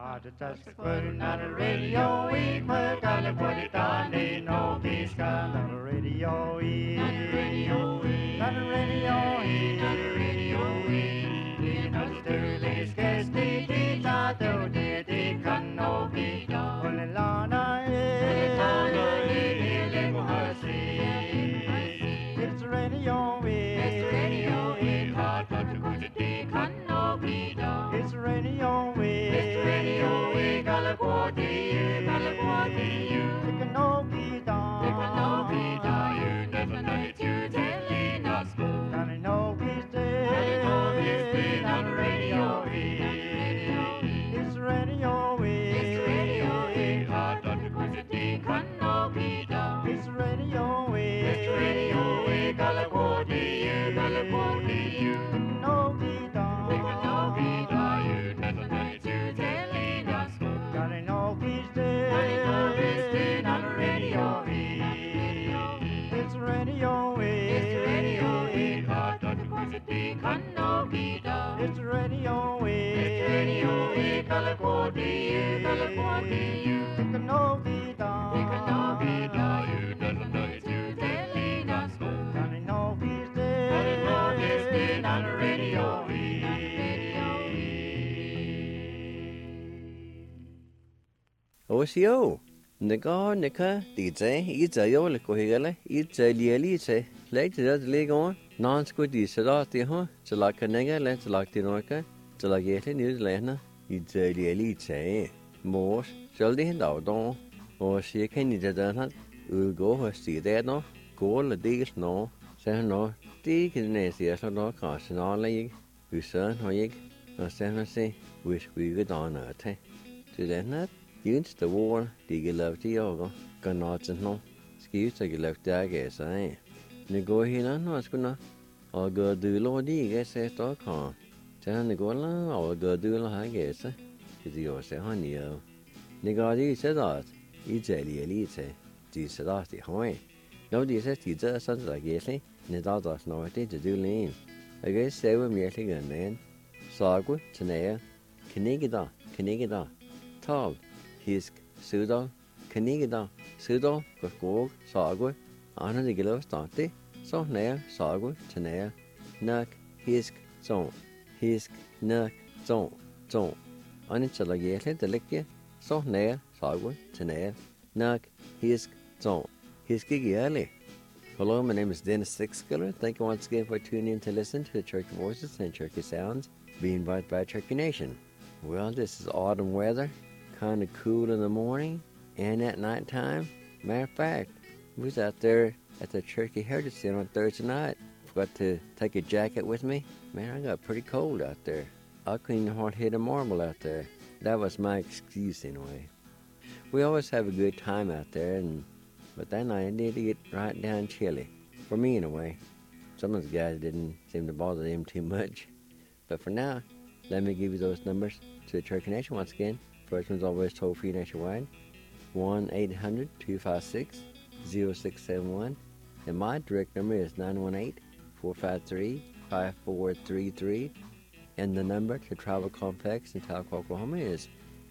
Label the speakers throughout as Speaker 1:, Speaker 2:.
Speaker 1: Just putting on the radio, we put on the put it on, ain't no peace on the radio, on the radio, on the radio, on the radio, you know the early sketch, the ta do the can no be done, on the lana, it's the radio, it's the radio, hard to go to the can no be done, it's the radio, California, take a no be down, you never know it, you telling us go. Down in no peace day, on the radio, it's radio, hard to go to the can no be down, it's radio, California, take a no be down, you never know it, you telling us go. Down in no peace day, on the radio, it's radio, hard to go to the can no be down, it's radio, California, take a no be down, you never know it, you telling us go. Down in no peace day, on the radio.
Speaker 2: Osio, Nika, DJ, it's a yolico higale, it's a lielite, later that leg on, non squiddy sedati, huh? To like a nigger, let's like the noika, to like it in New Zealand, it's a lielite, more, shall they hand out on, or she can eat it, will go her see there no, go the diggers no, say no, dig in the yes or no, cast and all leg, we son or yig, or send say, wish we could on her, to that not. Use the war, dig love the yoga, can not no, excuse the left the guess, eh? Nego here, no, it's gonna, I'll go do Lord D, guess I talk on. Tell Nicola, I'll go do I guess, is yours, honey. Nego said that, it's a elite, this is the hoi. No, this is the sons like yes, and it does no thing to do lean. I guess 7 years ago, then. Sagu, Tanea, Canigida, Tall. Hisk, Sudo, Canigida, Sudo, Gurgog, Sagu, Anna the Gillow Stante, so Nair, Sagu, Tanea, Nuck, Hisk, Zone, Hisk, Nuck, Zone. On it shall I get the lickia, so Nair, Sagu, Tanea, Nuck, Hisk, Zone, Hiski early. Hello, my name is Dennis Sixskiller. Thank you once again for tuning in to listen to the Cherokee Voices and Cherokee Sounds being brought by Cherokee Nation. Well, this is autumn weather. Kind of cool in the morning and at night time. Matter of fact, we was out there at the Cherokee Heritage Center on Thursday night. Forgot to take a jacket with me. Man, I got pretty cold out there. I couldn't hardly hit a marble out there. That was my excuse anyway. We always have a good time out there, but that night it did get right down chilly. For me anyway. Some of the guys didn't seem to bother them too much. But for now, let me give you those numbers to the Cherokee Nation once again. First one's always toll-free nationwide, 1-800-256-0671. And my direct number is 918-453-5433. And the number to Travel Complex in Tahlequah, Oklahoma is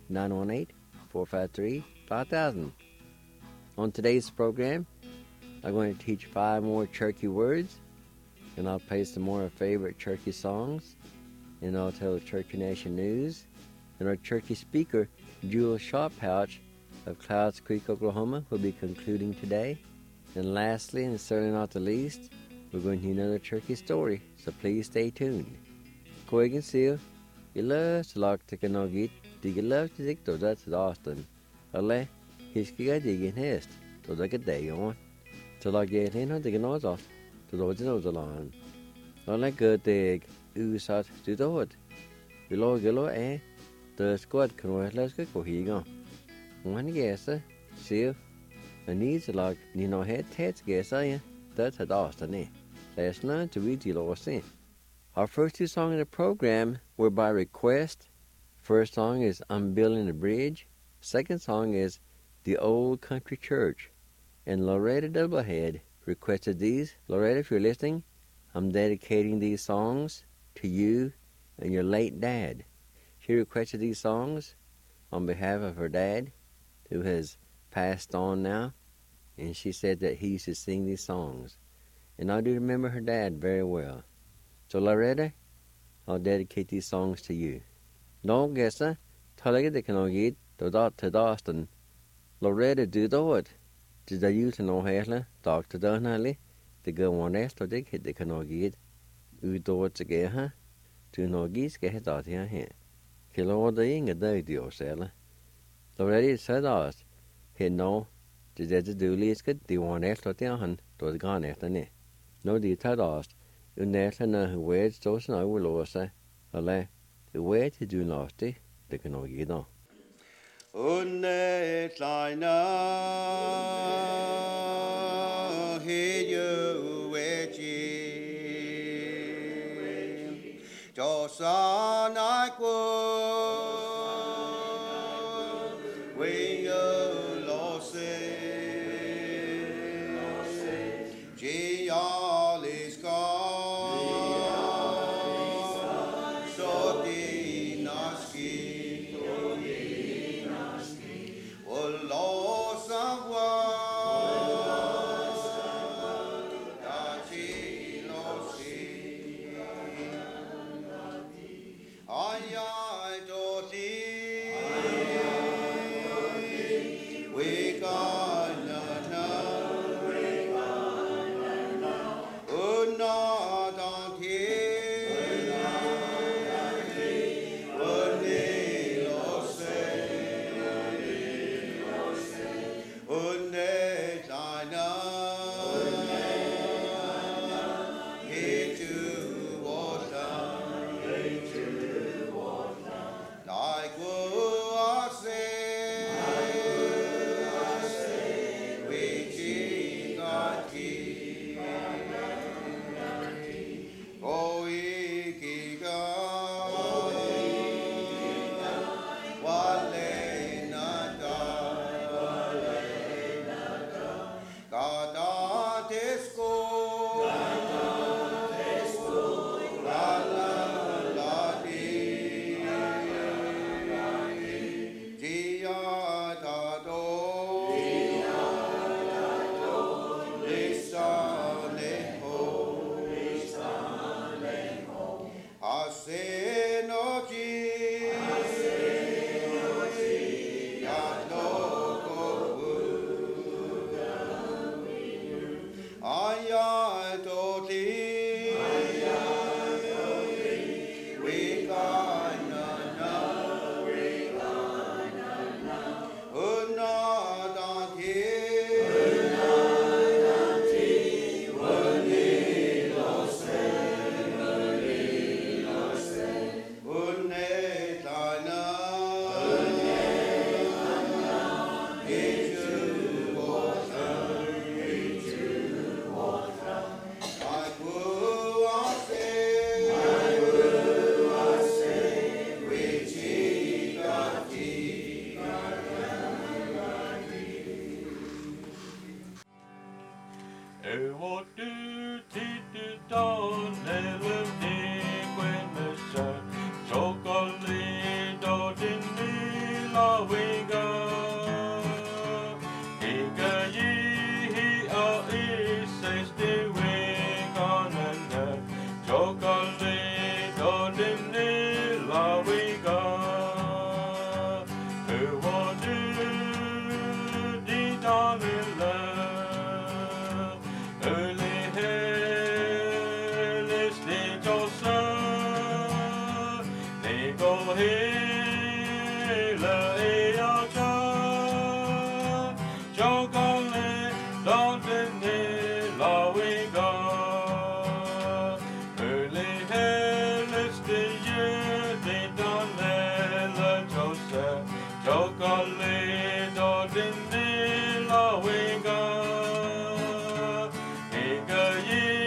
Speaker 2: 918-453-5000. On today's program, I'm going to teach 5 more Cherokee words, and I'll play some more favorite Cherokee songs, and I'll tell the Cherokee Nation news. And our Cherokee speaker, Jewel Sharpouch of Clouds Creek, Oklahoma, will be concluding today. And lastly, and certainly not the least, we're going to hear another Cherokee story, so please stay tuned. Koigan Seal, you love to lock to Kanogit, do you love to dig to that's Austin? Ale, he's digging hest, to the good day on. To like get in on the nose off, to those nose along. Ale good dig, usat to do it. Below gillo, eh? The squad can wear let's go here. One guess, see, and needs like head heads guess that's a Austin. Let's learn to read the Lord sing. Our first 2 songs in the program were by request. First song is I'm Building a Bridge. Second song is The Old Country Church. And Loretta Doublehead requested these. Loretta, if you're listening, I'm dedicating these songs to you and your late dad. She requested these songs, on behalf of her dad, who has passed on now, and she said that he used to sing these songs. And I do remember her dad very well. So Loretta, I'll dedicate these songs to you. No guessa, talaga de kanogid, do dot to Doston. Loretta do do it. Did I use an ohela, Dr. Donnelly, to go on esto dig hit de kanogid, u do it again, to no geese get hit out here. Kilo the ing a day, dear sailor. Loretta said us, he no, did I do least good, the one esto down, to the gone after ne. No, the tad us, you never know who waits those and I will also, ale, the way to do nasty, the kanogid on.
Speaker 1: Unne kleiner hiu wechi Josan I we lose Gialis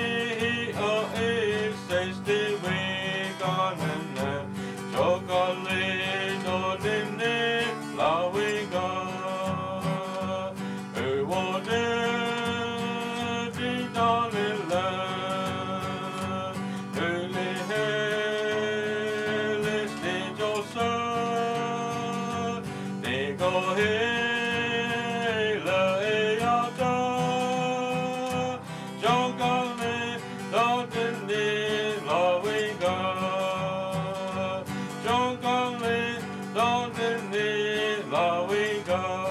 Speaker 3: Chocolate. no he la e ya da jong kang le do tin ni la we ga jong kang le do tin ni la we ga.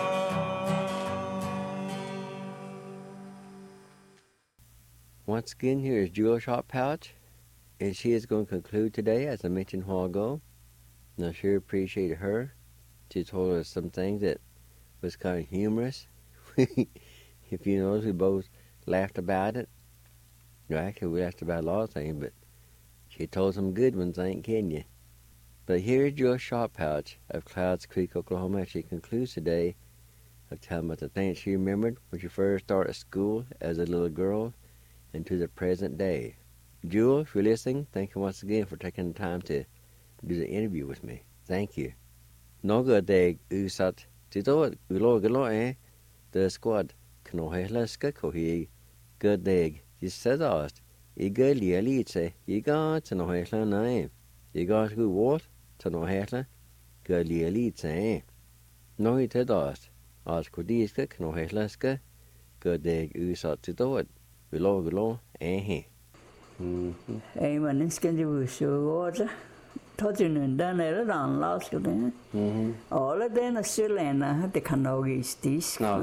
Speaker 2: Once again, here is Jewel Shop Pouch, and she is going to conclude today, as I mentioned a while ago. And I sure appreciate her. She told us some things that was kind of humorous. If you notice, we both laughed about it. No, actually, we laughed about a lot of things, but she told some good ones, ain't can you? But here is Jewel Shop Pouch of Clouds Creek, Oklahoma. She concludes today of telling about the things she remembered when she first started school as a little girl, and to the present day. Jewel, if you're listening, thank you once again for taking the time to do the interview with me. Thank you. Noga de usat tito ulo the squad knohela skakohi good dag yisadast iga lialice iga tanohela nae iga gu what tanohela good lialice no itadast as kudiska knohela ska good dag usat tito ulo
Speaker 4: mình skin ju so thôi chứ nên đã này là đàn lao chứ đấy. Ở là đây là xưa lên là để khăn đầu cái tí.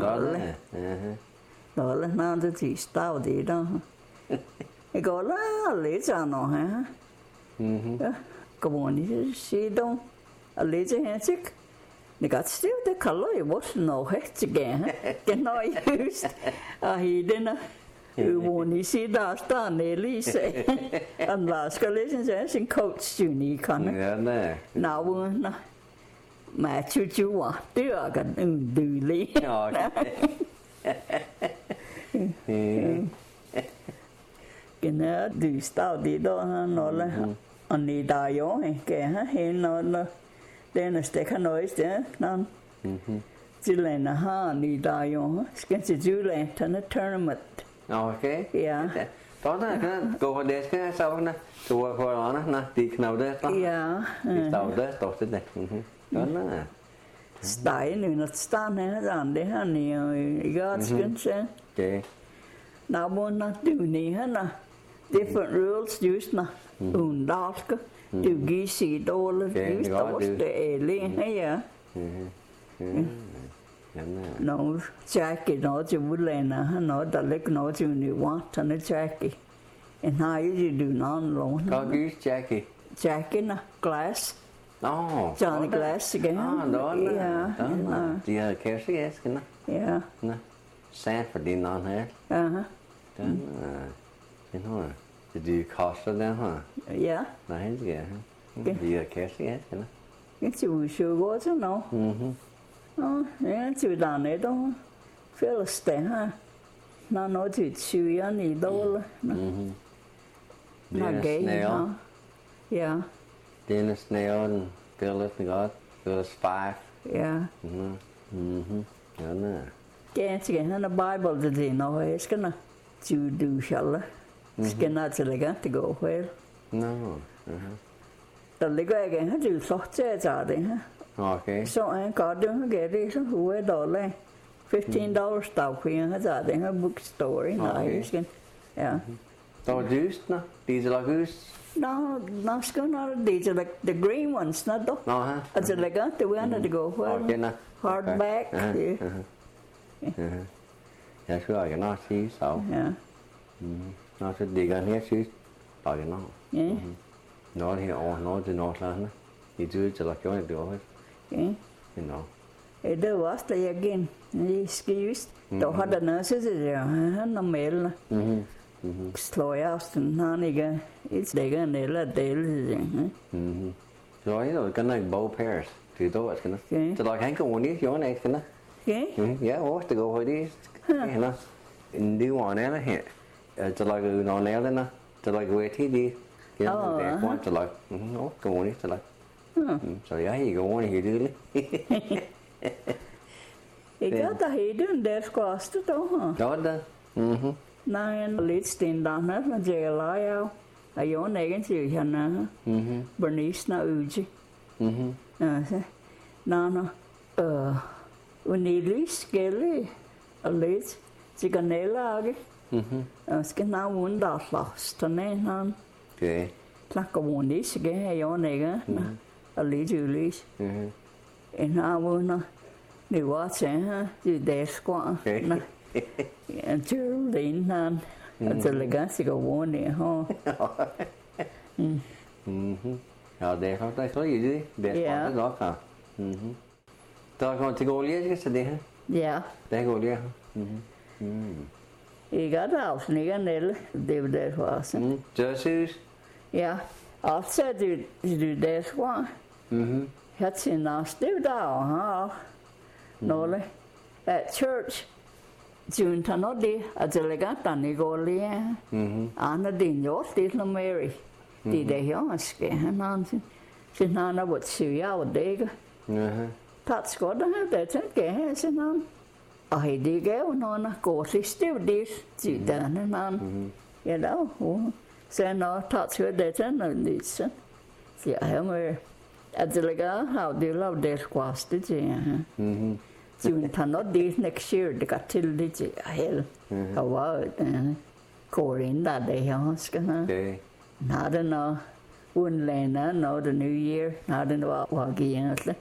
Speaker 4: Đó là nào thì chỉ tao đi đó. Cái gọi là lấy ra nó hả? Cái bọn này xí đông, lấy ra hết chứ. Nика still the color it was no het again. Can I use? He didn't. When you see that done, they least and last collisions as in coach unique on it. Now, my choo want do I can do Lee. Can do start the door, no, on the dio, and no, then a stick of noise there, none. Julian, the dio, sketchy Julian, and a tournament.
Speaker 2: Okay.
Speaker 4: Yeah.
Speaker 2: Đó là cái cô để cái sau nè, cô coi nó nè, đi nào đấy đó.
Speaker 4: Yeah.
Speaker 2: Đi tàu đấy, tàu thế này. Đó là.
Speaker 4: Style nữa nó style này là để hắn nhiều God skin sen.
Speaker 2: Okay.
Speaker 4: Nào muốn nó điều này hết nè. Different rules used nè. Đó cơ. Điều ghi xì đô là used đó để lên hay à. No, Jackie, no, you would learn, no, the leg, no, you want, and a Jackie. And how you do non long.
Speaker 2: Có use Jackie.
Speaker 4: Jackie, no, Glass.
Speaker 2: Oh.
Speaker 4: Johnny Glass again.
Speaker 2: Đó là.
Speaker 4: Yeah.
Speaker 2: Đó là. Thì kêu sĩ cái nè.
Speaker 4: Yeah.
Speaker 2: Nè. Sanford đi non hết. Đó là. Thế thôi. Did you cost her then, huh?
Speaker 4: Yeah.
Speaker 2: Này kìa. Thì kêu sĩ cái nè.
Speaker 4: Cái chú sure go chứ no. Yeah, chú đàn này đó. Philistine, ha. Nó nói chú chú ya ní đâu là. Nó gay, ha. Yeah.
Speaker 2: Dennis Snail and Phyllis got Phyllis 5.
Speaker 4: Yeah.
Speaker 2: Đó nè.
Speaker 4: Cái chị nó Bible thì nó hay cái nào chú du shall. Cái nào chỉ là cái to go where.
Speaker 2: No.
Speaker 4: The legal again, ha chú sót chế ra đấy ha.
Speaker 2: Okay.
Speaker 4: So anh có đừng cái đi số huế đó lên $15 tàu khuyên hết giờ đến cái bookstore này cái yeah.
Speaker 2: So juice no? These are like juice?
Speaker 4: No, these are like the green ones, not though.
Speaker 2: No, huh?
Speaker 4: It's like the one that go well.
Speaker 2: Okay, no.
Speaker 4: Hardback.
Speaker 2: Yeah, sure, I cannot see so.
Speaker 4: Yeah.
Speaker 2: Nó sẽ đi gần hết chứ. Tại nó.
Speaker 4: Yeah.
Speaker 2: Nó thì nó thì nó là thì chưa chỉ là cái này được hết.
Speaker 4: Okay.
Speaker 2: You know.
Speaker 4: There was the again. Excuse. Då hade nurses där. Han med. Slow out and niga. It's they gonna let they.
Speaker 2: Rồi rồi cái này bow pairs thì tôi cái nó. Thì like hanker one is your này cái nó.
Speaker 4: Okay.
Speaker 2: Yeah, what's to go with this? You know. In the one and here. It's like nó léo đấy nó. It's like where he đi. Yeah, that one to like. No, go on it to like. So yeah, you go on here do it.
Speaker 4: Jag tar hiden där skastet då.
Speaker 2: Đó đó.
Speaker 4: När en litsten där när jag jag. Jag egen till henne. Bernice na uji. Så. Nå. Unilis gælde og lidt til kanelage. Skal nå undre fast den han.
Speaker 2: Okay.
Speaker 4: Klakker unis skal have jo nægge. Og lidt ulis. En har vunder. Det var til her. Det der skår. En tøl den han. Og det ligger sig og vunde her.
Speaker 2: Ja, det er faktisk rigtig. Det er faktisk godt her. Der kommer til Goliath, skal det her?
Speaker 4: Ja.
Speaker 2: Det er Goliath.
Speaker 4: Jeg gør det afsnit af Nelle. Det var det for os.
Speaker 2: Jøssus?
Speaker 4: Ja. Og så er det der skår. Her til næste dag her. Nogle. Church. June tager noget det. At det ligger der i Goliath. Andre det er jo det som Mary. Det er det her, skal han have. Så han har været syg af det, ikke? Tatt skåret her, det tænker jeg, sådan han. Og det gav nogen at gå til støvdis, til denne han. Ja, da, så han har tatt skåret det til noget lidt, så. Så jeg med, at det ligger her, det laver det skvaste til jeg. Så hun tager noget det next year, det går til det til jeg. Og var går ind der, det her, skal han. Har det noget undlænder, når det New Year, har det noget var givet.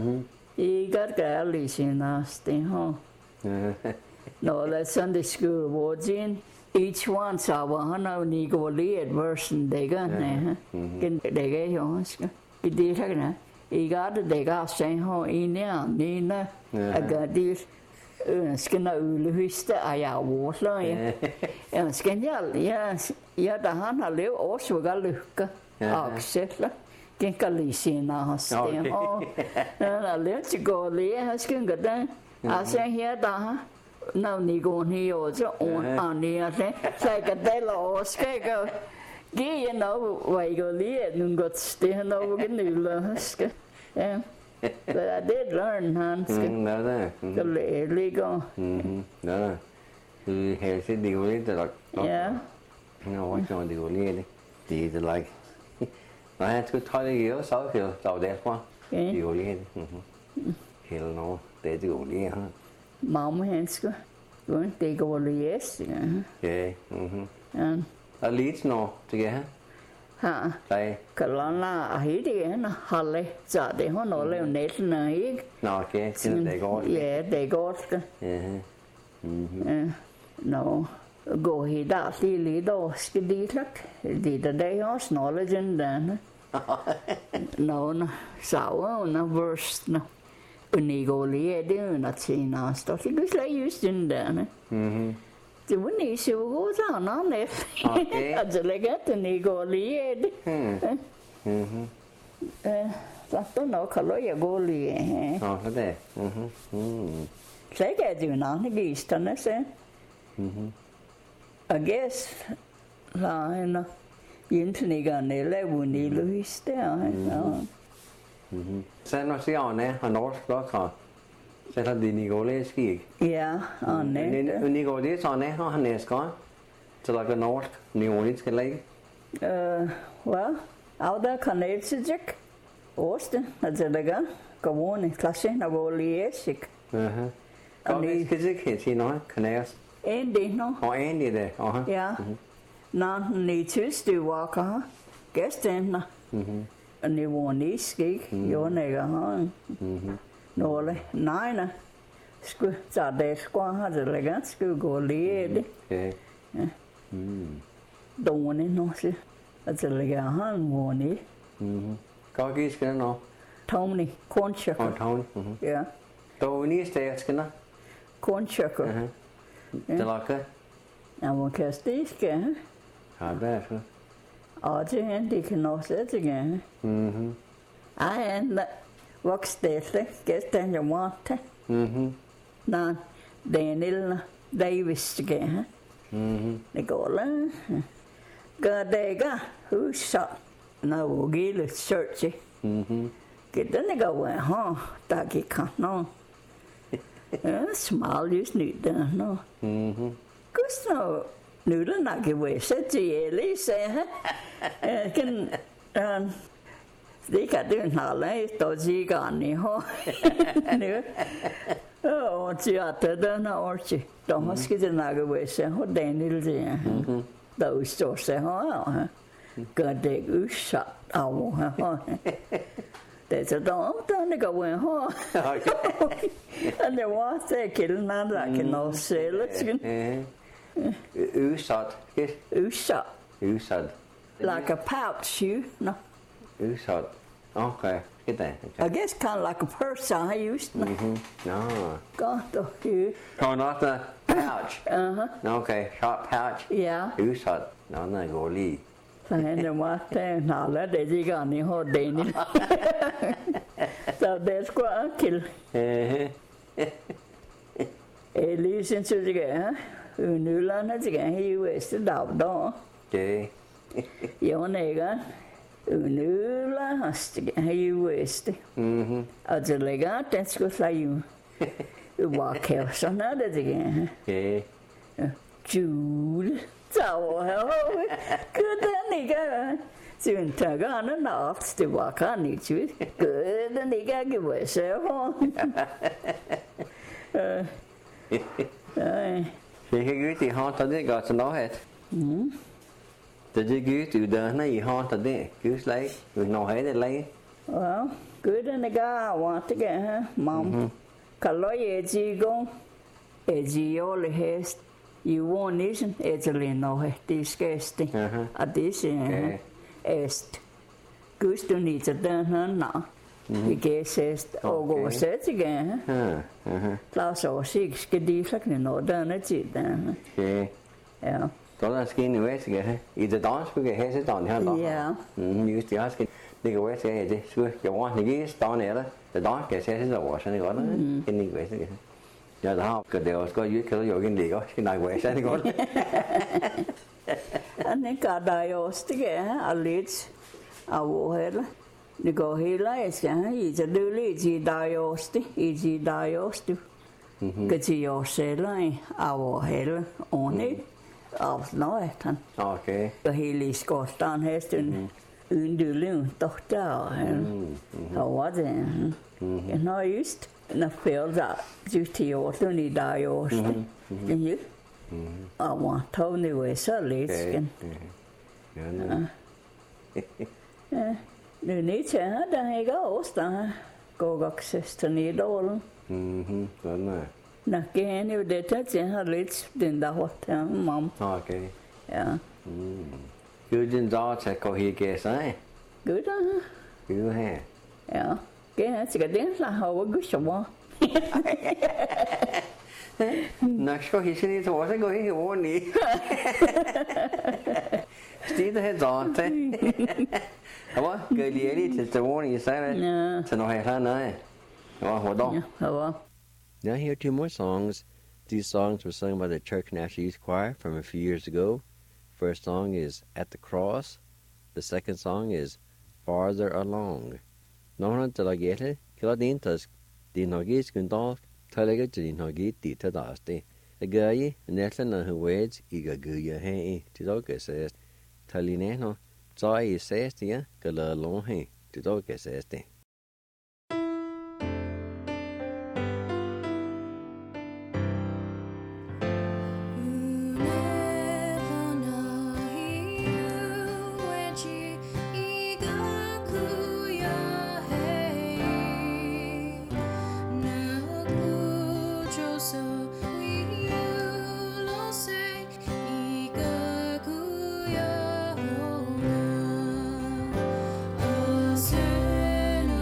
Speaker 4: I got gærlig senast, det her. Når det er Sunday school was in, each one så var han og Nicolet version, det gør han. Det gør jeg også. Det er det, I got det gør sig her inde, at gøre det. Skal når ølehøste, og jeg var ja. Jeg skal ja, da han har levet årsvåg af lykke, og sætter. Den kan lige senast, det og han har levet til gå lige, han skal gøre det. Altså her der, når ni går ned også, og ned det, så jeg kan dele over, skal jeg gå. Giv jeg noget, hvor jeg går lige, at nu går det her noget, hvor jeg nødler, skal. Ja. Så det er løn, han skal. Så ligger.
Speaker 2: Ja. Du har set det går lidt, der.
Speaker 4: Ja.
Speaker 2: Nå, hvor skal det gå lige, det er det like. Nej, han skulle tage det i og så derfra. Det går lige. Hele noget, det går lige.
Speaker 4: Mamma, han skal. Det går lige,
Speaker 2: ja. Ja. Og lidt nå, det gør han.
Speaker 4: Ha.
Speaker 2: Nej.
Speaker 4: Kalana og det er halve, så det har noget lavet næsten ikke.
Speaker 2: Nå, okay, det går.
Speaker 4: Ja, det går. Nå, gå helt der lidt og skal det klart. Det der er også noget den der. Nå, så under worst. Og ni går lige det under tjener, så det kan slet just den der. Det var ni så godt sådan net. Altså lægger det ni går lige det. Så der nok kan jeg gå lige.
Speaker 2: Nå, så det.
Speaker 4: Så er det jo nogle gæsterne så. Og gæst la hende interneterne laver ni løs der.
Speaker 2: Så når siger han han norsk blok så har det nicolesk ikke.
Speaker 4: Ja, og net.
Speaker 2: Nicolesk så han er skåret. Så der kan norsk nicolesk skal lægge.
Speaker 4: Well, af der kanadisk. Oste, altså det gør. Kommune, klasse, når går lige æsik.
Speaker 2: Og det skal ikke sige noget, kanadisk.
Speaker 4: En det nu.
Speaker 2: Og en i det,
Speaker 4: ja. Når ni tyste walker, gæstene. Og ni var nisk, ikke? Jo, nægger her. Nåle, nej, skulle tage det skår her, det er ganske skulle gå lige det.
Speaker 2: Ja.
Speaker 4: Dårne nu, så. Altså, det er her, en måned.
Speaker 2: Hvad gik skal nå?
Speaker 4: Tony, kornkjøkker.
Speaker 2: Og Tony.
Speaker 4: Ja.
Speaker 2: Tony steg skal nå?
Speaker 4: Kornkjøkker.
Speaker 2: Det lakker?
Speaker 4: Ja, man kan stikke.
Speaker 2: Ja, det er så.
Speaker 4: Og det er det kan også sætte igen. Ej, en voksdætte, gæsten jeg måtte. Nå, Daniel Davis igen. Det går langt. Gør det ikke, huset. Nå, gildet sørge. Gider det gå af, der gik han nå. Ja, smal just nyt der nå. Gust nå, nu den nok i væse til Eli, sagde han. Det kan du ikke have, der siger han i hår. Orchi atada na orchi. Thomas ki na ga we se ho Daniel ji. Đâu so se ho ha. Ga de usha awo ha. Để cho đó nó cái quên ho. Anh để quá thế cái nó là cái nó xe lắm chứ.
Speaker 2: Usat.
Speaker 4: Usha.
Speaker 2: Usad.
Speaker 4: Like a pouch, you know.
Speaker 2: Usad. Okay. Get that.
Speaker 4: I guess kind of like a purse I used.
Speaker 2: No.
Speaker 4: Got to you.
Speaker 2: Oh, not the pouch. Okay. Short pouch.
Speaker 4: Yeah.
Speaker 2: Usad. No, no, goli.
Speaker 4: Anh để quá thế nào là để gì cả này ho để này. So that's quá kill. Listen to the guy. Nữ là nó chỉ cái hay US đảo đó.
Speaker 2: Okay.
Speaker 4: Yêu này cái. Nữ là chỉ cái hay US. Ở chỗ này cái that's good for you. Walk here, so nó để gì cái.
Speaker 2: Okay.
Speaker 4: Jule. Chào hả? Cứ thế này cái. Chuyện thằng cái nó nọ thì walk anh đi chứ. Cứ thế này cái vậy sao không?
Speaker 2: Thì cái gửi thì họ thật đấy gọi cho nó hết. Thì cái gửi từ đời này họ thật đấy cứ lấy người nào hết để lấy.
Speaker 4: Well, cứ thế này cái want to get ha, mom. Kalau ye ji gong, ye ji yo le has. You won't listen, Italy no he disgusting. At this est. Gusto ni ta dan han na. Ikke sest og gå set igen. Klaus og sig skal de slagne no dan er tid dan.
Speaker 2: Okay.
Speaker 4: Ja.
Speaker 2: Đó là skin i West cái. I det dans skulle have sig dans her då.
Speaker 4: Ja.
Speaker 2: Just det skin. Det går West cái det. Skulle jeg want det gis dans er det. Det dans cái sẽ là var så det går det. Cái ni West cái. Ja, đó cái điều có dưới cái rồi cái gì có cái này West cái går.
Speaker 4: Anh ấy cả đại ost cái alit. Awo hela. Ni go hela es ya iจะดูเลยจีไดโอสติอีจีไดโอสติก็จีโอเซล่าอาโวเฮลโอนี่เอาหน่อยท่าน
Speaker 2: Okay.
Speaker 4: ก็เฮลิสกอตตันเฮสตุนอื่นดูเรื่องตกเจ้าเขาว่าจะน้อยยุสต์น่าเฟลจะจุดที่โอตัวนี้ไดโอสติยังยึดเอาว่าเท่านี้เวสเลสกัน Nu niet hè, dan heb ik ook staan. Go access to niet door.
Speaker 2: Đúng rồi.
Speaker 4: Na cái này để cho chị họ lấy tiền đâu hết hả, mom.
Speaker 2: Okay.
Speaker 4: Ja.
Speaker 2: Cứ trên gió sẽ có hi kê sai.
Speaker 4: Good đó.
Speaker 2: Cứ ha.
Speaker 4: Ja. Cái này chỉ cái tiếng là hầu good sao?
Speaker 2: Nãy có hi xin đi thôi sẽ có hi vô nè. Tí nó hết gió thế. Hả? Cái gì đi thì sẽ vô nè sai này. Sẽ nói hay nữa. Hả? Đông.
Speaker 4: Hả?
Speaker 2: Now here are two more songs. These songs were sung by the Church National Youth Choir from a few years ago. First song is At the Cross. The second song is Farther Along. Nó cho là ghé thế. Cái đó đến tới đến họ ghé cái đó thay lại cái đến họ ghé đi tới đó đi. Cái gì nét là nó hơi ý cái gì hay thì đó cái sẽ thay lại nè nó cho ý sẽ thì cái là long hay thì đó cái sẽ đi.
Speaker 5: Soon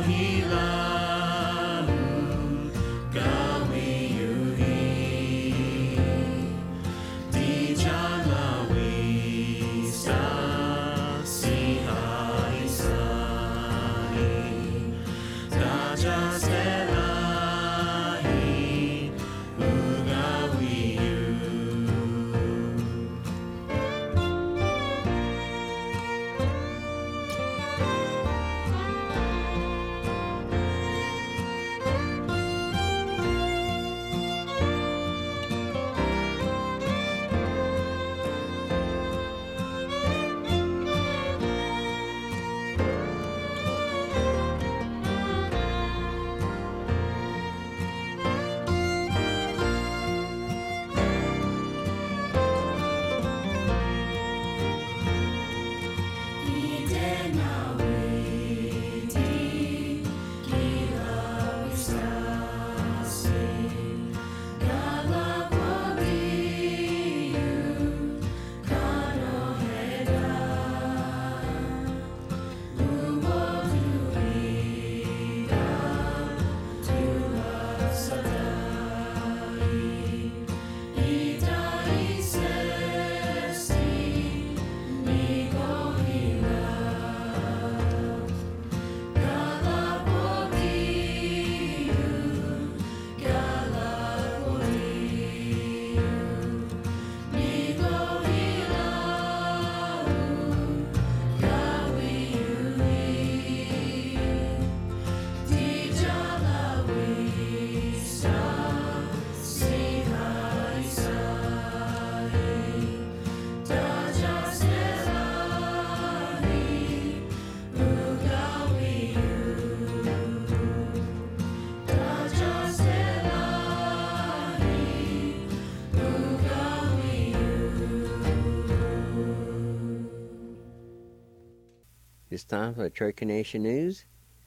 Speaker 2: It's time for the Cherokee Nation News.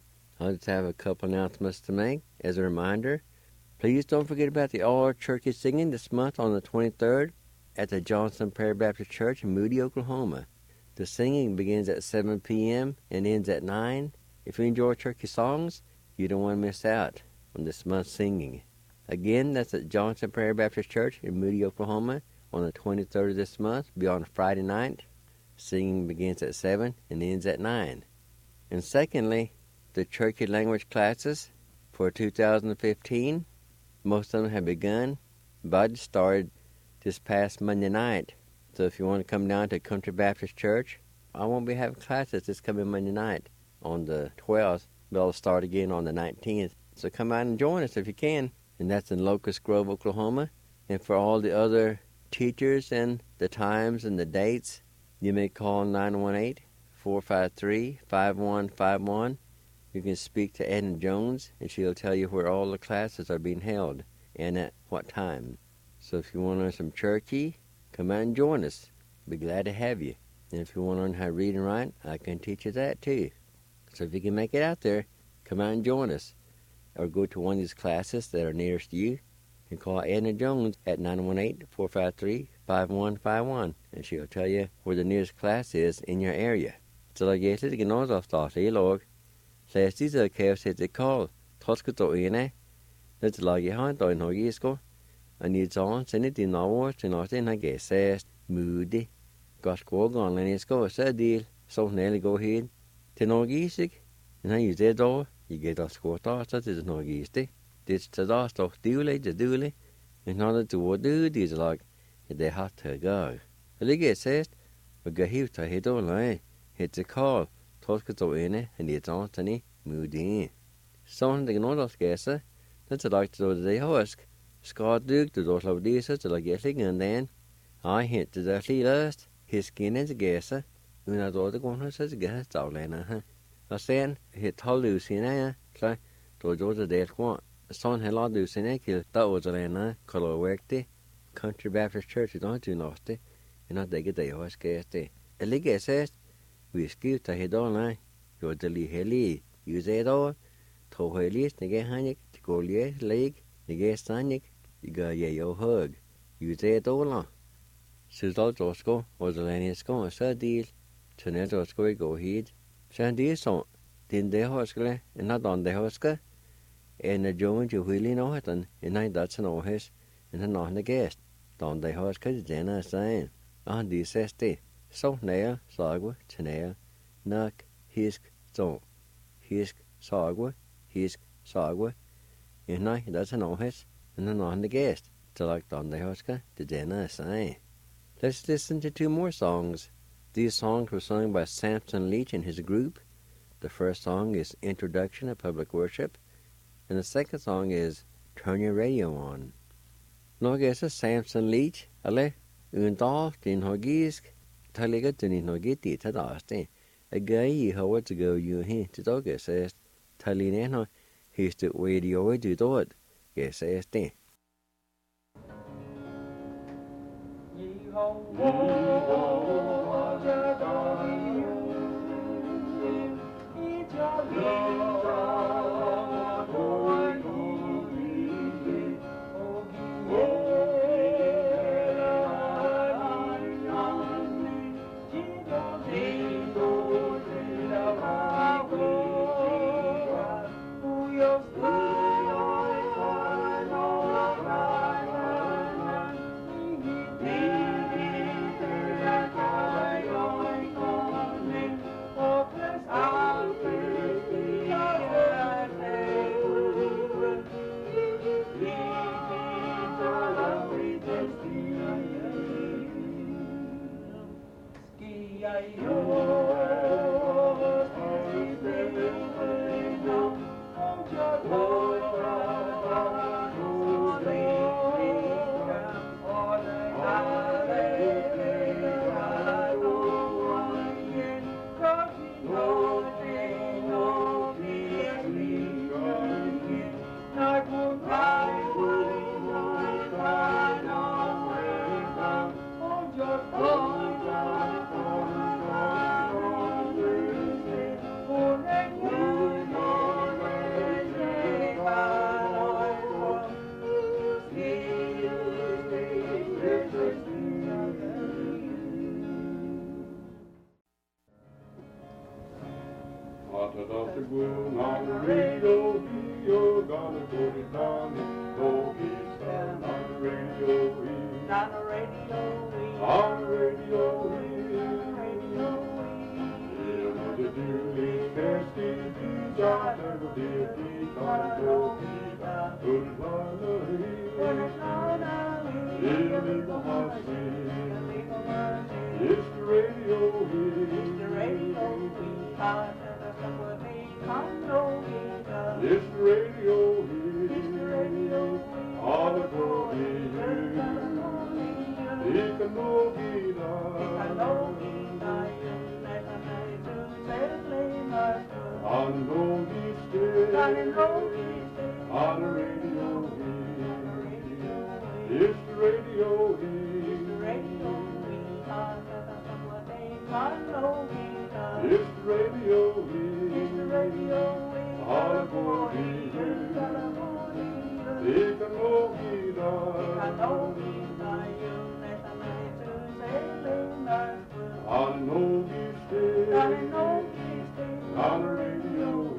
Speaker 2: I just have a couple announcements to make. As a reminder, please don't forget about the All Cherokee Singing this month on the 23rd at the Johnson Prairie Baptist Church in Moody, Oklahoma. The singing begins at 7 p.m. and ends at 9. If you enjoy Cherokee songs, you don't want to miss out on this month's singing. Again, that's at Johnson Prairie Baptist Church in Moody, Oklahoma on the 23rd of this month, be on Friday night. Singing begins at 7 and ends at 9. And secondly, the Cherokee language classes for 2015, most of them have begun, but started this past Monday night. So if you want to come down to Country Baptist Church, I won't be having classes this coming Monday night on the 12th, but I'll start again on the 19th. So come out and join us if you can. And that's in Locust Grove, Oklahoma. And for all the other teachers and the times and the dates, you may call 918-453-5151. You can speak to Edna Jones, and she'll tell you where all the classes are being held and at what time. So if you want to learn some Cherokee, come out and join us. Be glad to have you. And if you want to learn how to read and write, I can teach you that too. So if you can make it out there, come out and join us. Or go to one of these classes that are nearest you and call Edna Jones at 918-453-5151, and she'll tell you where the nearest class is in your area. Så la gjettet ikke nå da starter I låg. Leste I kæv sette kall, toske to ene, det lager han da en hogisko, og ni sånn sende din navår til nå til en gesest, moody, godt gå gang en isko, så deal, så nelle gå hit, til nå gisik, en han gjør det da, jeg get oss godt da, så til nå gisik. Dit til da stod dule, en når det var du, dit lag, det hatt til gang. Det ligger sest, og gå hiv til hit og løy, hit til kall, toske to ene, en i sånn til ni, moody. Sånn det nå da skese, det til lag til det husk, skal dug til da slå disse til å gjette en den, jeg hente det fliløst, hiskene til gese, under da det går så til gese stavlene. Og sen, hit halvdusene, klar, da det det går. Sånn heller du sin ikke da återlene kalorvektig Country Baptist Church I don't do noe, en at det det har skjedd. Det ligger sest, vi skriver til hedene, jo det li heli, jo det da, to helis, nige hanik, til golje, leg, nige stanik, iga je jo høg, jo det da la. Så da dosko, återlene sko, så deal, så ned dosko I gå hit, så det sånn, tin de hoskele, and not on the hoska, and the Jones you really know it, and I that's an ohis, and an on the guest. Don the hoska, Jenna saying, on the sesti, so nail, sagwa, chenea, nak, hisk, so, hisk, sagwa, and I that's an ohis, and an on the guest. To like Don the hoska, Jenna saying. Let's listen to two more songs. These songs were sung by Samson Leach and his group. The first song is Introduction to Public Worship, and the second song is Turn Your Radio On. Nogesa Samson Leach, ale, undal din hogisk, taliga din hogiti tadaste. A guy how to go you he to dog says, talineno, he's the radio do dot, yes, este.
Speaker 3: On the radio, you're gonna go to town. Go get down on the radio. On the radio, on the radio. The duty nasty beach, I never did be gonna go get down. Put it on the hill. Illegal mercy. It's the radio. It's the radio. It's the radio, it's the radio, all the glory, it can no be done, on no mistake, on the radio, it's the radio, it's the radio, it's the radio, all the glory, it can no be done, on no mistake, on the radio.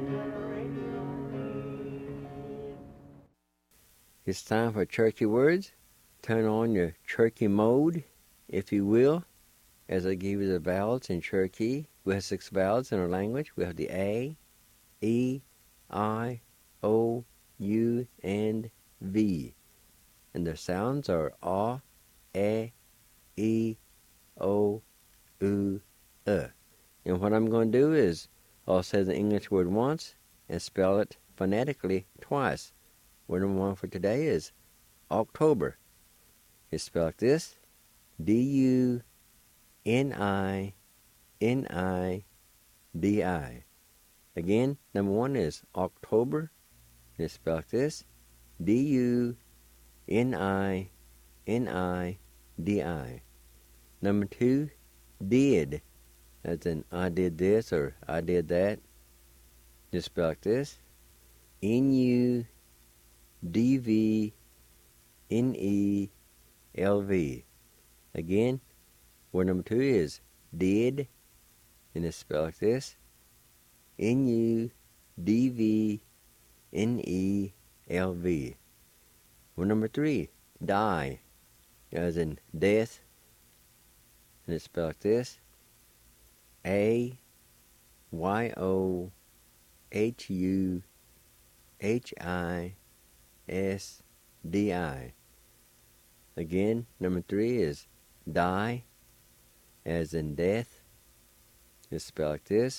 Speaker 2: It's time for churchy words. Turn on your churchy mode, if you will, as I give you the vowels in Cherokee. We have 6 vowels in our language. We have the A, E, I, O, U, and V. And their sounds are A, E, O, U, And what I'm going to do is I'll say the English word once and spell it phonetically twice. Word number 1 for today is October. It's spelled like this: D-U-N-I-N-I-D-I. Again, number 1 is October. It's spelled like this: D-U-N-I-N-I-D-I. Number 2, did. As in, I did this or I did that. It's spelled like this: N-U-D-V-N-E-L-V. Again, word number 2 is did, and it's spelled like this: N-U-D-V-N-E-L-V. Word number 3, die, as in death, and it's spelled like this: A-Y-O-H-U-H-I-S-D-I. Again, number 3 is die, as in death. It's spelled like this: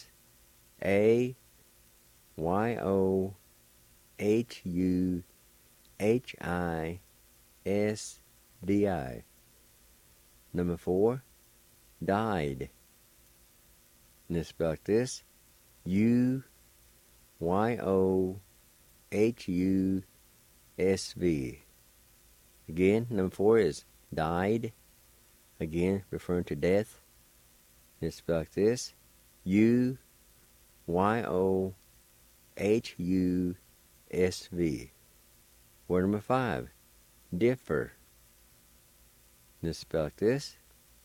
Speaker 2: A-Y-O-H-U-H-I-S-D-I. Number 4, died. And it's spelled like this: U-Y-O-H-U-S-V. Again, number 4 is died. Again, referring to death. And it's spelled like this: U-Y-O-H-U-S-V. Word number 5, differ. And it's spelled like this: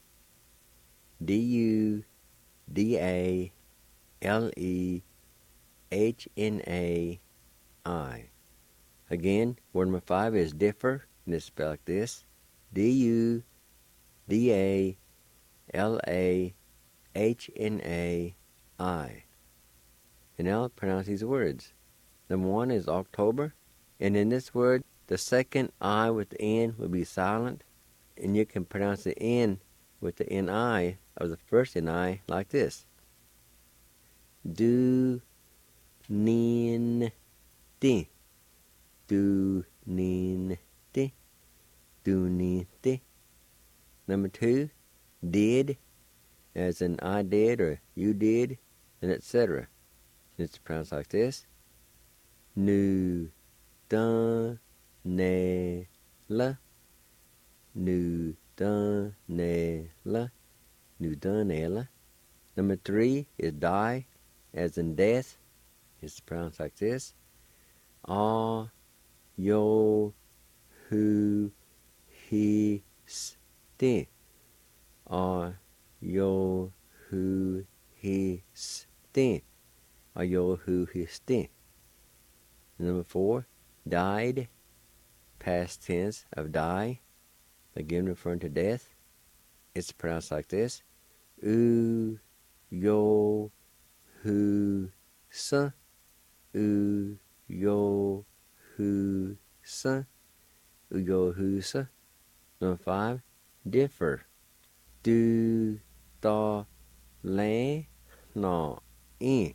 Speaker 2: D-U-D-A-L-E-H-N-A-I. Again, word number 5 is differ, and it's spelled like this: D-U-D-A-L-A-H-N-A-I. And now pronounce these words. Number 1 is October, and in this word, the second I with the N will be silent, and you can pronounce the N with the N-I of the first N-I like this: Do-nin-ti. Do-nin-ti. Do-nin-ti. Number 2, did, as in I did or you did, and etc. It's pronounced like this: Nu-dun-ne-la. Nu-dun-ne-la. Nu-dun-ne-la. Number 3 is die, as in death. It's pronounced like this: A-yo-hu-he-sti. A-yo-hu-he-sti. A-yo-hu-he-sti. Number 4, died, past tense of die, again referring to death. It's pronounced like this: U-yo-hu-sa. U-yo-hu-sa. U-yo-hu-sa. Number 5, differ. Do-da-la-na-in.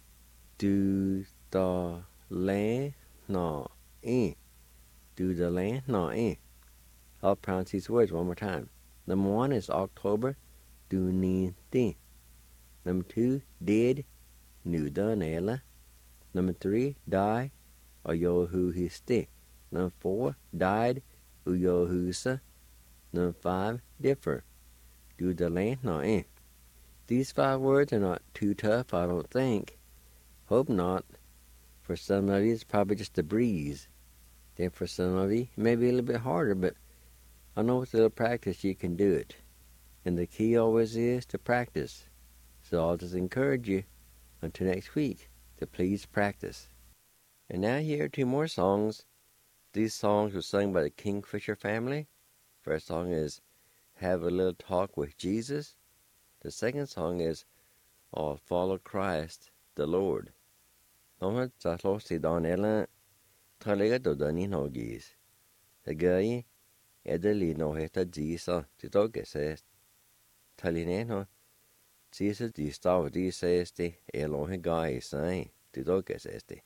Speaker 2: Do-da-la-na-in. Do-da-la-na-in. I'll pronounce these words one more time. Number 1 is October, do-nin-ti. Number 2, did, nu-da-ne-la. Number 3, die, a-yo-hu-he-sti. Number 4, died, u-yo-hu-sa. Number 5, differ, do-da-la-na-in. These 5 words are not too tough, I don't think. Hope not. For some of you, it's probably just a breeze. Then for some of you, it may be a little bit harder, but I know with a little practice you can do it. And the key always is to practice. So I'll just encourage you until next week to please practice. And now here are 2 more songs. These songs were sung by the Kingfisher family. First song is Have a Little Talk with Jesus. The second song is I'll Follow Christ the Lord. Nó cha lo si Donella Talega do Dani Nogis. The guy Edeli no heta Gisa to dog says Talineno Jesus di stav di says the Elohe guy say to dog says the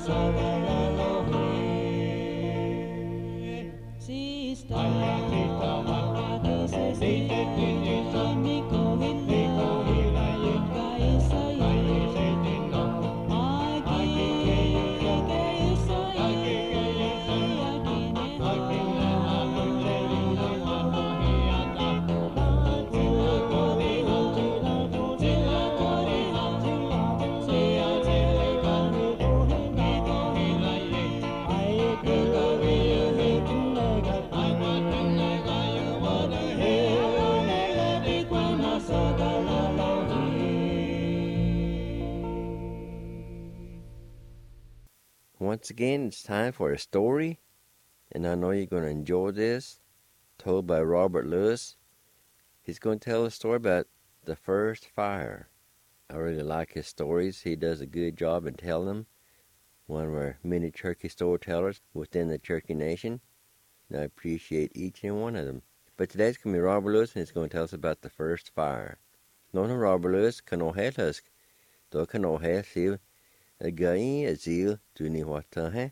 Speaker 2: Once again, it's time for a story, and I know you're going to enjoy this, told by Robert Lewis. He's going to tell a story about the first fire. I really like his stories. He does a good job in telling them. One of our many Cherokee storytellers within the Cherokee Nation, and I appreciate each and one of them. But today's going to be Robert Lewis, and he's going to tell us about the first fire. Nona Robert Lewis, Kanohe Tusk, Do Kanohe Siv, a guy a zeal, do ni what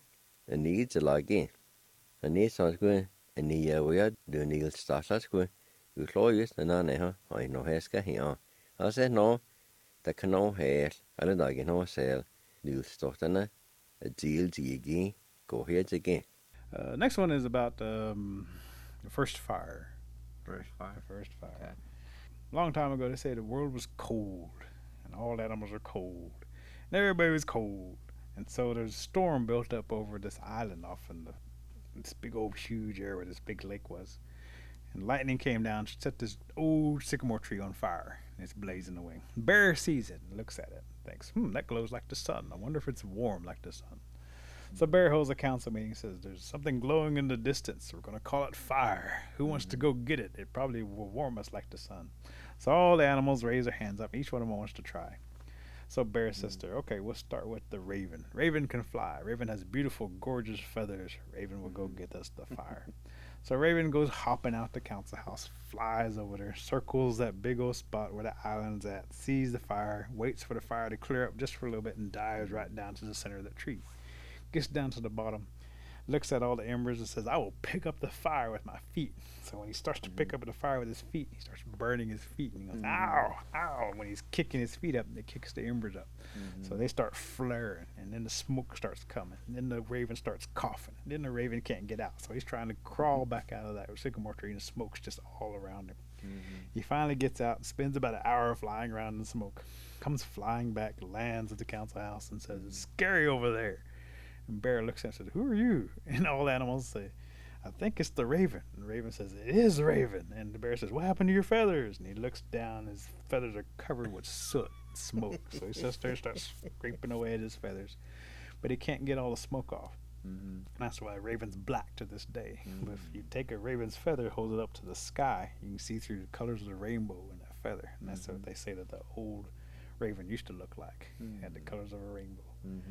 Speaker 2: a needs a lagi. A needs on good, a near weird, do neil startlers good. You close the nana, I know heska here. I said no, the Kanohe, I don't like no sale, do stotana, a zeal zigi, go here again.
Speaker 5: Next one is about the first fire.
Speaker 6: First fire.
Speaker 5: First fire.
Speaker 6: Okay.
Speaker 5: Long time ago, they said the world was cold, and all animals are cold, and everybody was cold, and so there's a storm built up over this island off in this big old huge area where this big lake was, and lightning came down, set this old sycamore tree on fire, and it's blazing away. Bear sees it and looks at it, and thinks, that glows like the sun. I wonder if it's warm like the sun. So Bear holds a council meeting and says, there's something glowing in the distance. We're going to call it fire. Who wants to go get it? It probably will warm us like the sun. So all the animals raise their hands up. Each one of them wants to try. So Bear says to her, okay, we'll start with the raven. Raven can fly. Raven has beautiful, gorgeous feathers. Raven will go get us the fire. So Raven goes hopping out the council house, flies over there, circles that big old spot where the island's at, sees the fire, waits for the fire to clear up just for a little bit, and dives right down to the center of the tree. Gets down to the bottom, looks at all the embers and says, I will pick up the fire with my feet. So when he starts to pick up the fire with his feet, he starts burning his feet. And he goes, ow, ow. When he's kicking his feet up, it kicks the embers up. So they start flaring, and then the smoke starts coming. And then the raven starts coughing. And then the raven can't get out. So he's trying to crawl back out of that sycamore tree, and the smoke's just all around him. He finally gets out and spends about an hour flying around in the smoke. Comes flying back, lands at the council house, and says, it's scary over there. And Bear looks at him and says, who are you? And all animals say, I think it's the raven. And the raven says, it is the raven. And the bear says, what happened to your feathers? And he looks down, his feathers are covered with soot and smoke. So he sits there and starts scraping away at his feathers. But he can't get all the smoke off. And that's why raven's black to this day. But if you take a raven's feather, hold it up to the sky, you can see through the colors of the rainbow in that feather. And that's what they say that the old raven used to look like. It had the colors of a rainbow.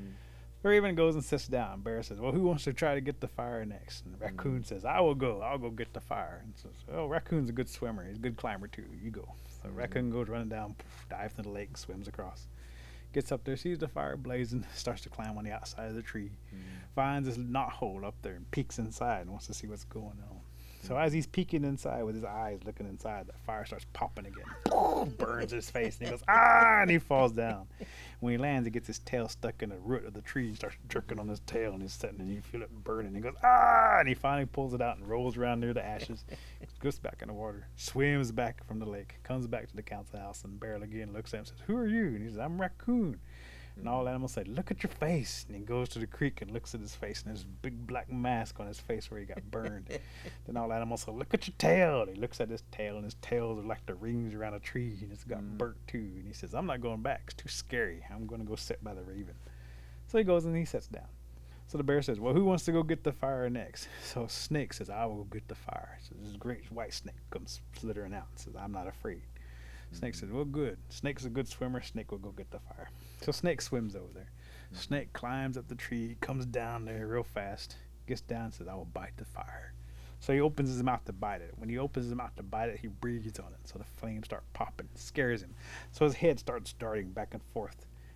Speaker 5: Raven goes and sits down. Bear says, well, who wants to try to get the fire next? And Raccoon says, I will go. I'll go get the fire. And says, oh, Raccoon's a good swimmer. He's a good climber, too. You go. So Raccoon goes running down, dives into the lake, swims across. Gets up there, sees the fire blazing, starts to climb on the outside of the tree. Finds this knot hole up there and peeks inside and wants to see what's going on. So as he's peeking inside with his eyes looking inside, the fire starts popping again. Burns his face, and he goes, ah, and he falls down. When he lands, he gets his tail stuck in the root of the tree. He starts jerking on his tail, and he's sitting, and you feel it burning. He goes, ah, and he finally pulls it out and rolls around near the ashes, goes back in the water, swims back from the lake, comes back to the council house, and Bear again looks at him and says, who are you? And he says, I'm Raccoon. And all animals say, look at your face. And he goes to the creek and looks at his face, and there's a big black mask on his face where he got burned. Then all animals say, look at your tail. And he looks at his tail, and his tails are like the rings around a tree, and it's got burnt too. And he says, I'm not going back. It's too scary. I'm going to go sit by the raven. So he goes and he sits down. So the bear says, well, who wants to go get the fire next? So Snake says, I will go get the fire. So this great white snake comes slithering out and says, I'm not afraid. Snake says, well, good. Snake's a good swimmer. Snake will go get the fire. So Snake swims over there. Snake climbs up the tree, comes down there real fast, gets down and says, I will bite the fire. So he opens his mouth to bite it. When he opens his mouth to bite it, he breathes on it. So the flames start popping. It scares him. So his head starts darting back and forth.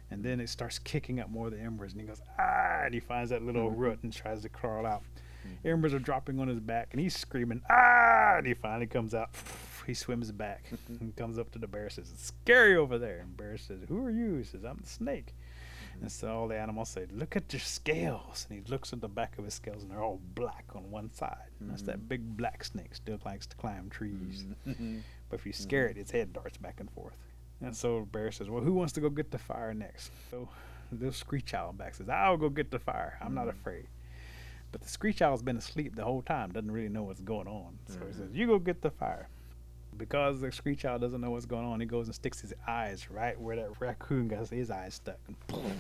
Speaker 5: And then it starts kicking up more of the embers, and he goes, ah, and he finds that little root and tries to crawl out. Embers are dropping on his back, and he's screaming, ah, and he finally comes out. He swims back and comes up to the bear, says, it's scary over there. And bear says, who are you? He says, I'm the snake. And so all the animals say, look at your scales. And he looks at the back of his scales, and they're all black on one side. And that's that big black snake, still likes to climb trees. But if you scare it, its head darts back and forth. And so the bear says, well, who wants to go get the fire next? So the screech owl back says, I'll go get the fire. I'm not afraid. But the screech owl's been asleep the whole time, doesn't really know what's going on. So he says, you go get the fire. Because the screech owl doesn't know what's going on, he goes and sticks his eyes right where that raccoon got his eyes stuck. And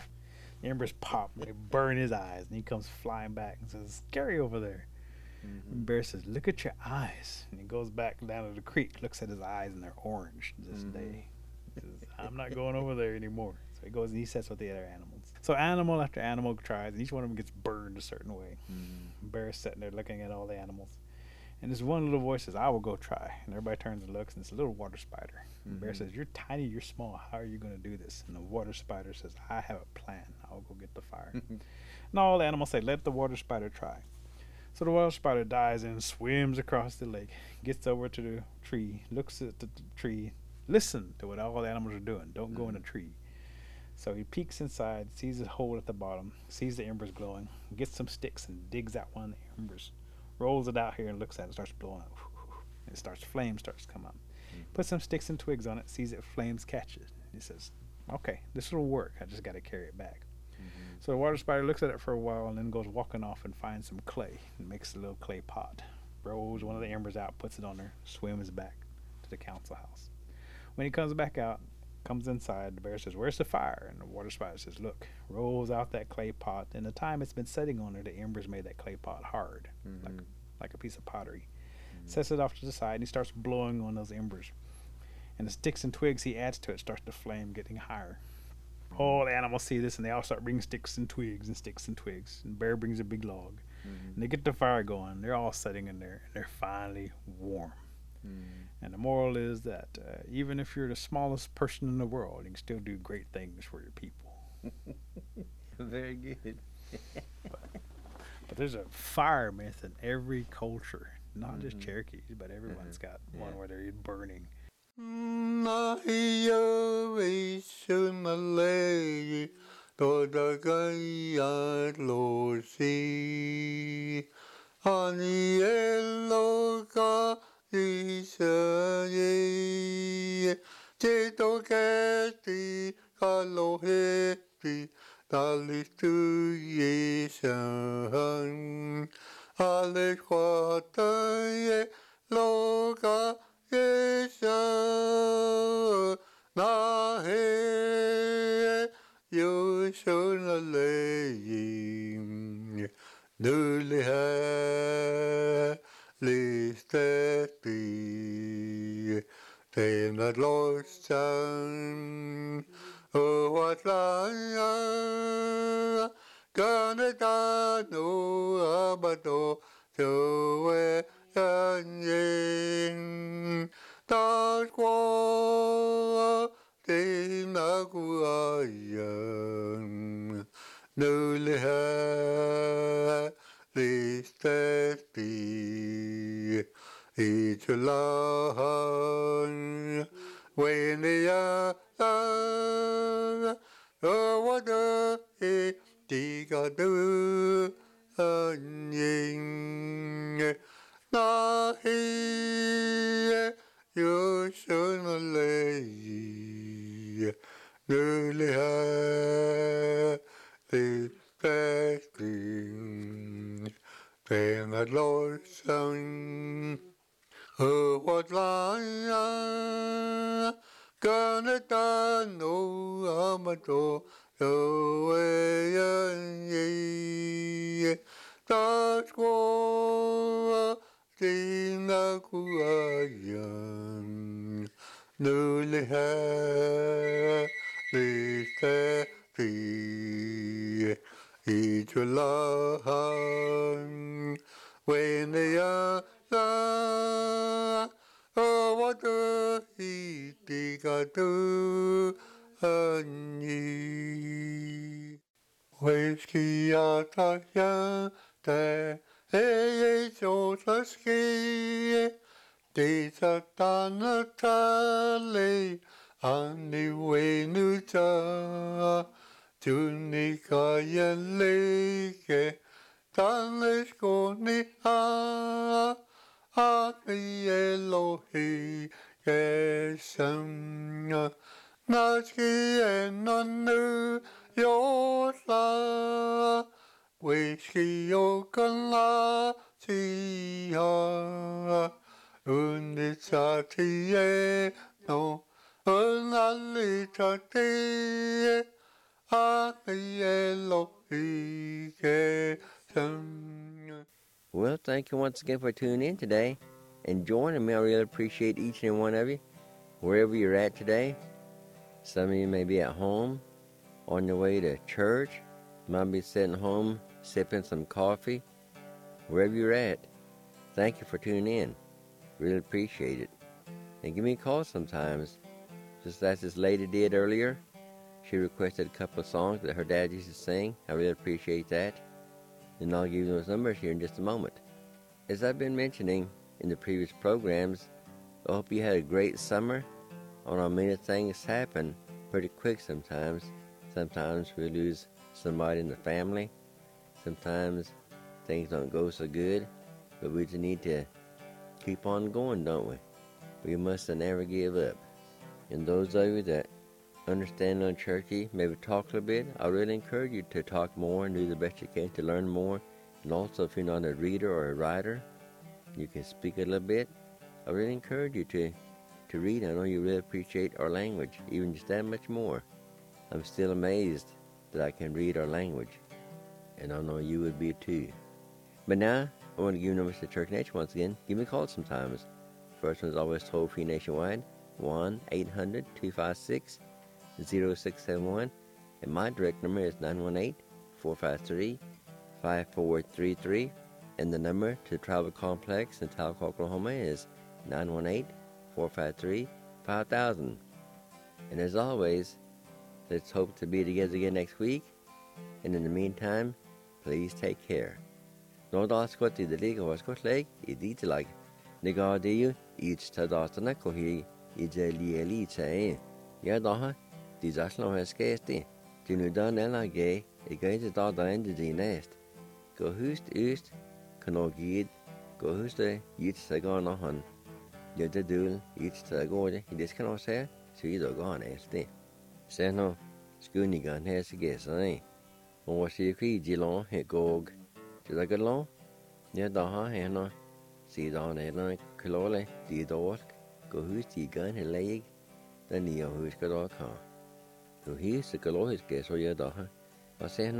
Speaker 5: the embers pop, and they burn his eyes, and he comes flying back and says, it's scary over there. And bear says, look at your eyes. And he goes back down to the creek, looks at his eyes, and they're orange this day. He says, I'm not going over there anymore. So he goes and he sets with the other animals. So animal after animal tries, and each one of them gets burned a certain way. Bear's sitting there looking at all the animals. And this one little voice says, I will go try. And everybody turns and looks, and it's a little water spider. And Bear says, you're tiny, you're small. How are you going to do this? And the water spider says, I have a plan. I'll go get the fire. And all the animals say, let the water spider try. So the water spider dives in, swims across the lake, gets over to the tree, looks at the tree, listen to what all the animals are doing. Don't go in the tree. So he peeks inside, sees a hole at the bottom, sees the embers glowing, gets some sticks and digs out one of the embers, rolls it out here and looks at it, starts blowing up. It starts, flame starts to come up. Puts some sticks and twigs on it, sees it, flames catch it. He says, okay, this will work. I just got to carry it back. So the water spider looks at it for a while and then goes walking off and finds some clay and makes a little clay pot. Rolls one of the embers out, puts it on there, swims back to the council house. When he comes back out, comes inside, the bear says, where's the fire? And the water spider says, look, rolls out that clay pot. And the time it's been sitting on there, the embers made that clay pot hard, like a piece of pottery. Sets it off to the side, and he starts blowing on those embers. And the sticks and twigs he adds to it starts to flame, getting higher. All the animals see this, and they all start bringing sticks and twigs and sticks and twigs. And Bear brings a big log. And they get the fire going. They're all sitting in there, and they're finally warm. And the moral is that even if you're the smallest person in the world, you can still do great things for your people.
Speaker 2: Very good.
Speaker 5: But there's a fire myth in every culture, not just Cherokees, but everyone's got one where they're burning.
Speaker 3: 你。Whiskey ta ya te e jo ta ski de ta na ta le ani we nu ta tu ni ka ya le ke ta le ko ni a e lo hi ke sam na ski e no nu yo la whiskey yo kan la ti ha un ta ti e no un ali ta ti a e lo hi ke sam.
Speaker 2: Well, thank you once again for tuning in today and joining me. I really appreciate each and one of you, wherever you're at today. Some of you may be at home, on your way to church, might be sitting home sipping some coffee. Wherever you're at, thank you for tuning in. Really appreciate it. And give me a call sometimes, just as this lady did earlier. She requested a couple of songs that her dad used to sing. I really appreciate that. And I'll give you those numbers here in just a moment. As I've been mentioning in the previous programs, I hope you had a great summer. I know many things happen pretty quick sometimes. Sometimes we lose somebody in the family. Sometimes things don't go so good. But we just need to keep on going, don't we? We must never give up. And those of you that understand on Cherokee, maybe talk a little bit, I really encourage you to talk more and do the best you can to learn more. And also, if you're not a reader or a writer, you can speak a little bit. I really encourage you to read. I know you really appreciate our language, even just that much more. I'm still amazed that I can read our language, and I know you would be too. But now, I want to give you numbers to Church Nation once again. Give me a call sometimes. First one is always toll-free nationwide, 1-800-256-0671. And my direct number is 918-453-5433. And the number to the Travel Complex in Talcott, Oklahoma is 918-453-5000. And as always, let's hope to be together again next week. And in the meantime, please take care. Nå da skott I det like og skott leg I dit lag. Nega det jo each ta datana ko hi I jeli tsae. Ja da ha. De zaslo har skæsti. De nu da nella ge. I gøyde da da ende de næst. Gå hust øst. Kan gid. Gå hust det each ta gå na han. Ja det dul each ta gå det. I det kan også se. Så I da gå næste. Se nå. Skuni gan her sig gæsai. Og så I jilon he gog. Chứ ta cái lố, nhớ đó hả hẹn nó, xì đó này nó cái lố này, đi đó, có hứa chỉ cái này lấy, ta nhiều hứa cái đó cả, rồi hứa sự cái lố thì kể số giờ đó ha, và xem nó,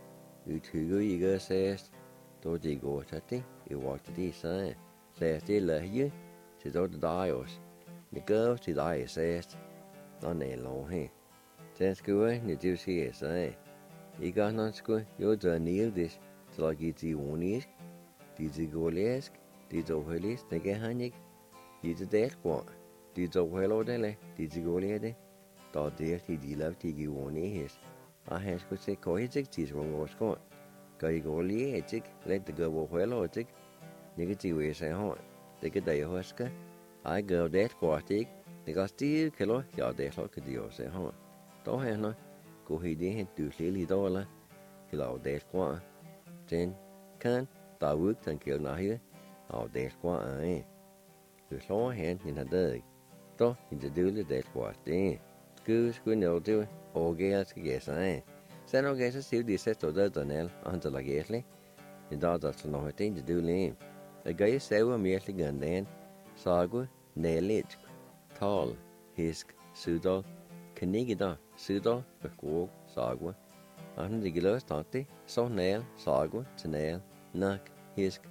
Speaker 2: thứ cái gì cái xe, tôi chỉ gọi cho tí, gọi cho tí xe, xe tí là dưới, thì tôi đã rồi, những cái thì đã xe, nó này lố he, trên cái này tiêu xí xe, ý cái nó cái, yo giờ nhiều đi. Like die Unis, die Golesk, die Zohelis, the Gehanik, die Delqua, die Zohelodele, die Golede, that there die love the Unis. I has could say cohetic tis wrong or scot. Goliatic, let the go Helotic, negative way say hot. Take a day husker. I go that quartic, the got still kilo, ya de lock at the say hot. Don't have no, go he did to clearly dollar, kilo that qua. Trên kan ta bước thành kiểu này họ đẹp quá ấy từ số hẹn nhìn thấy đời to nhìn thấy đứa đẹp quá thế cứ nhiều tiêu ok cái gì sai sẽ nó cái xíu đi sẽ tổ đời này anh ta là cái gì nhìn đó là nó hay tin đưa lên cái xíu mà mình sẽ gần đến sao cứ nailit tall hisk sudo knigida sudo và cuộc sao cứ anh thì cái lớp tao tí số nail sagu to nail nak hisk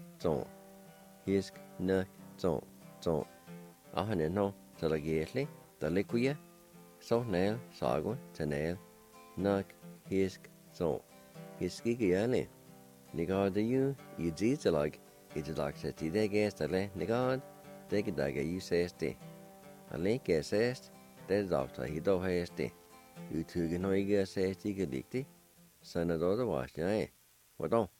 Speaker 2: zon anh nó cho là ghét lấy ta lấy quia số nail sagu to nail nak hisk zon hisk cái này nigga do you gì cho like it's like sẽ tí đây ghét ta lấy nigga đây cái đại cái you says tí anh lấy cái says đây dọc ta hít đâu hay tí utugen og ikke er sagtige ligtig. Sådan er det også, hvad jeg er. Hvordan?